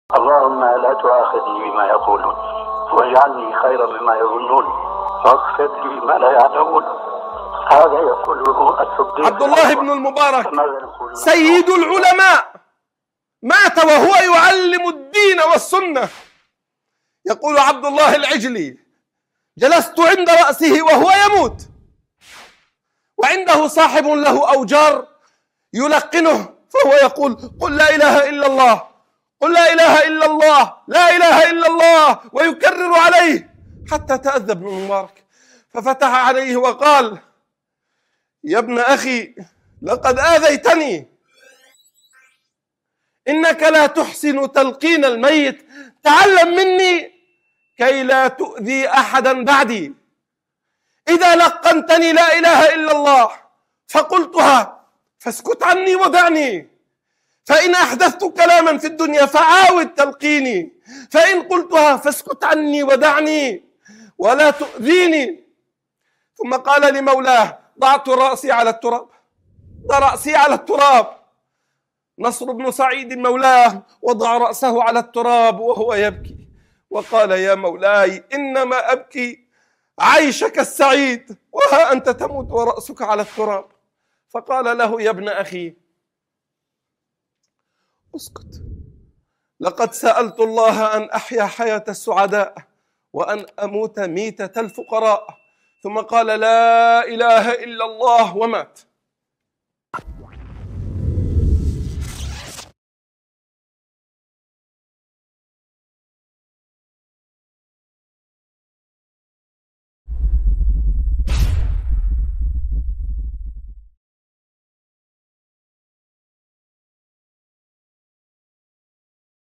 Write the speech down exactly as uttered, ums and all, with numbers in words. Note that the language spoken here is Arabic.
اللهم لا تؤاخذني بما يقولون واجعلني خيرا مما يظنون واغفر لي ما لا يعلمون. هذا يقوله الصديق عبد الله بن المبارك سيد العلماء مات وهو يعلم الدين والسنة. يقول عبد الله العجلي: جلست عند رأسه وهو يموت، وعنده صاحب له أوجار يلقنه فهو يقول: قل لا إله إلا الله، قل لا إله إلا الله، لا إله إلا الله، ويكرر عليه حتى تأذى ابن المبارك ففتح عليه وقال: يا ابن أخي لقد آذيتني، إنك لا تحسن تلقين الميت، تعلم مني كي لا تؤذي أحدا بعدي. إذا لقنتني لا إله إلا الله فقلتها فاسكت عني ودعني، فإن أحدثت كلاما في الدنيا فعاود تلقيني، فإن قلتها فاسكت عني ودعني ولا تؤذيني. ثم قال لمولاه: ضعت رأسي على التراب، ضع رأسي على التراب. نصر بن سعيد مولاه وضع رأسه على التراب وهو يبكي وقال: يا مولاي إنما أبكي عيشك السعيد وها أنت تموت ورأسك على التراب. فقال له: يا ابن أخي اسكت، لقد سألت الله أن أحيا حياة السعداء وأن أموت ميتة الفقراء. ثم قال: لا إله إلا الله ومات.